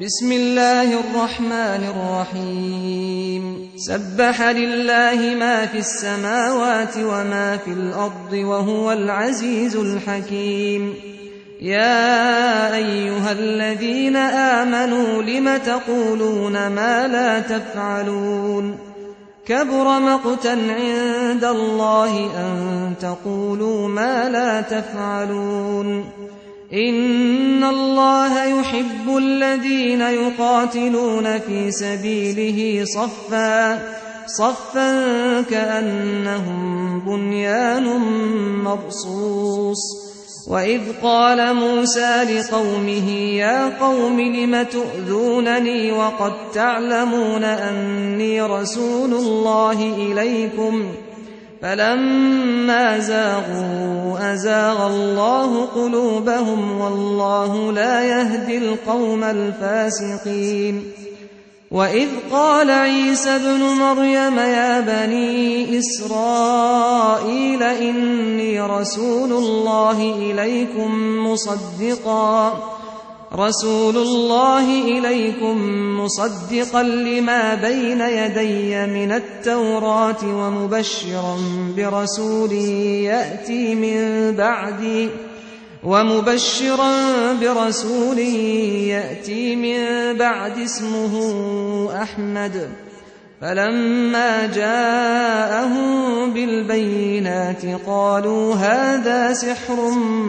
بسم الله الرحمن الرحيم سبح لله ما في السماوات وما في الأرض وهو العزيز الحكيم يا أيها الذين آمنوا لم تقولون ما لا تفعلون كبر مقتا عند الله أن تقولوا ما لا تفعلون إن الله يحب الذين يقاتلون في سبيله صفا كأنهم بنيان مرصوص وإذ قال موسى لقومه يا قوم لم تؤذونني وقد تعلمون أني رسول الله إليكم فلما زاغوا أزاغ الله قلوبهم والله لا يهدي القوم الفاسقين وإذ قال عيسى ابن مريم يا بني إسرائيل إني رسول الله إليكم مصدقا لما بين يدي من التوراة ومبشرا برسول يأتي من بعد اسمه أحمد فلما جاءهم بالبينات قالوا هذا سحر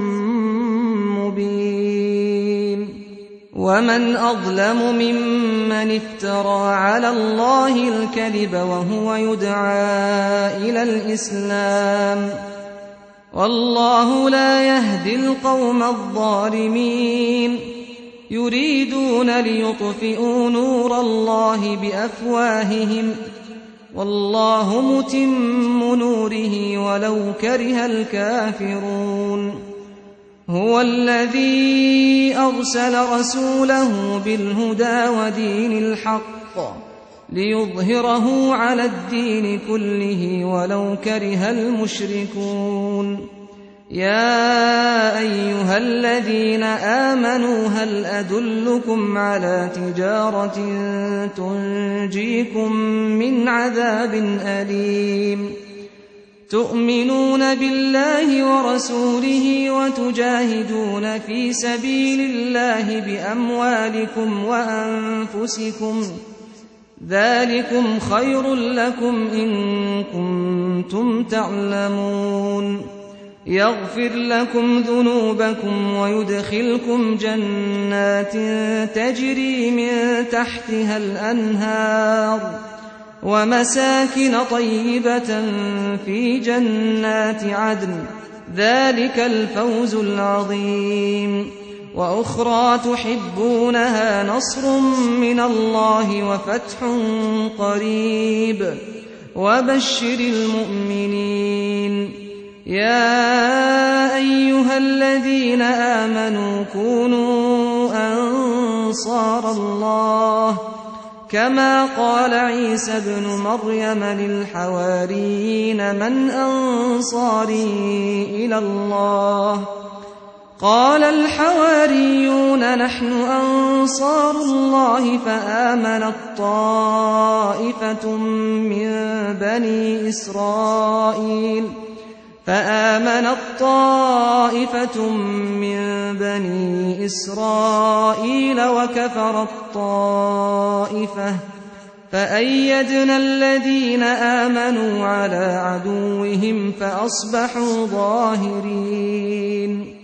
مبين ومن أظلم ممن افترى على الله الكذب وهو يدعى إلى الإسلام والله لا يهدي القوم الظالمين يريدون ليطفئوا نور الله بأفواههم والله متم نوره ولو كره الكافرون هو الذي أرسل رسوله بالهدى ودين الحق ليظهره على الدين كله ولو كره المشركون يا أيها الذين آمنوا هل أدلكم على تجارة تنجيكم من عذاب أليم تؤمنون بالله ورسوله وتجاهدون في سبيل الله بأموالكم وأنفسكم ذلكم خير لكم إن كنتم تعلمون يغفر لكم ذنوبكم ويدخلكم جنات تجري من تحتها الأنهار ومساكن طيبة في جنات عدن ذلك الفوز العظيم وأخرى تحبونها نصر من الله وفتح قريب وبشر المؤمنين يا أيها الذين آمنوا كونوا أنصار الله كما قال عيسى ابن مريم للحواريين من أنصاري إلى الله قال الحواريون نحن أنصار الله فآمنت طائفة من بني إسرائيل وكفرت طائفة فأيدنا الذين آمنوا على عدوهم فأصبحوا ظاهرين